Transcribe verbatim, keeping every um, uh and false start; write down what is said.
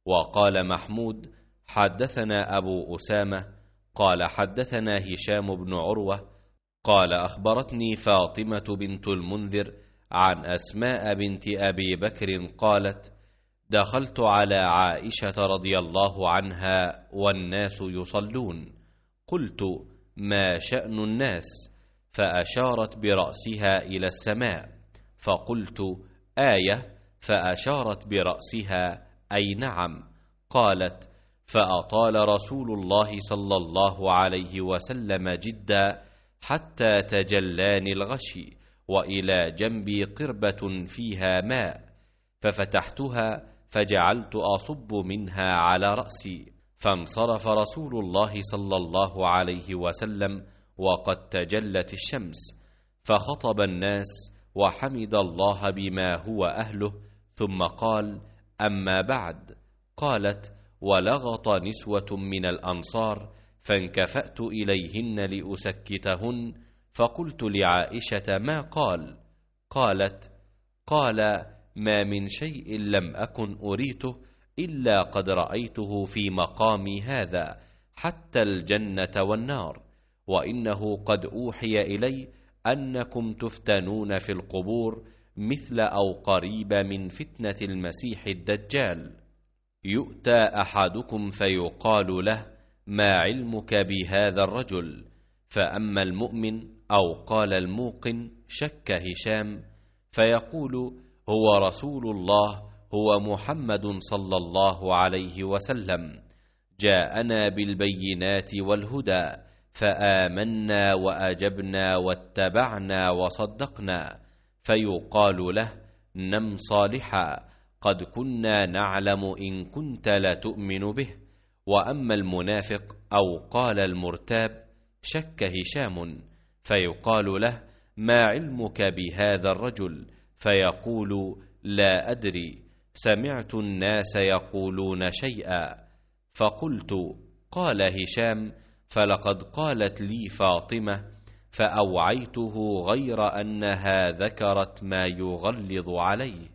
وقال محمود: حدثنا أبو أسامة قال حدثنا هشام بن عروة قال أخبرتني فاطمة بنت المنذر عن أسماء بنت أبي بكر قالت: دخلت على عائشة رضي الله عنها والناس يصلون، قلت: ما شأن الناس؟ فأشارت برأسها إلى السماء، فقلت: آية، فأشارت برأسها أي نعم. قالت: فأطال رسول الله صلى الله عليه وسلم جدا حتى تجلاني الغشي، وإلى جنبي قربة فيها ماء، ففتحتها فجعلت أصب منها على رأسي، فانصرف رسول الله صلى الله عليه وسلم وقد تجلت الشمس، فخطب الناس وحمد الله بما هو أهله، ثم قال: أما بعد. قالت: ولغط نسوة من الأنصار، فانكفأت إليهن لأسكتهن، فقلت لعائشة: ما قال؟ قالت: قال: ما من شيء لم أكن أريته إلا قد رأيته في مقامي هذا، حتى الجنة والنار، وإنه قد أوحي إلي أنكم تفتنون في القبور مثل أو قريب من فتنة المسيح الدجال. يؤتى أحدكم فيقال له: ما علمك بهذا الرجل؟ فأما المؤمن أو قال الموقن شك هشام، فيقول: هو رسول الله، هو محمد صلى الله عليه وسلم، جاءنا بالبينات والهدى، فآمنا وأجبنا واتبعنا وصدقنا. فيقال له: نم صالحا، قد كنا نعلم إن كنت لتؤمن به. وأما المنافق أو قال المرتاب شك هشام، فيقال له: ما علمك بهذا الرجل؟ فيقول: لا أدري، سمعت الناس يقولون شيئا. فقلت: قال هشام: فلقد قالت لي فاطمة، فأوعيته غير أنها ذكرت ما يغلظ عليه.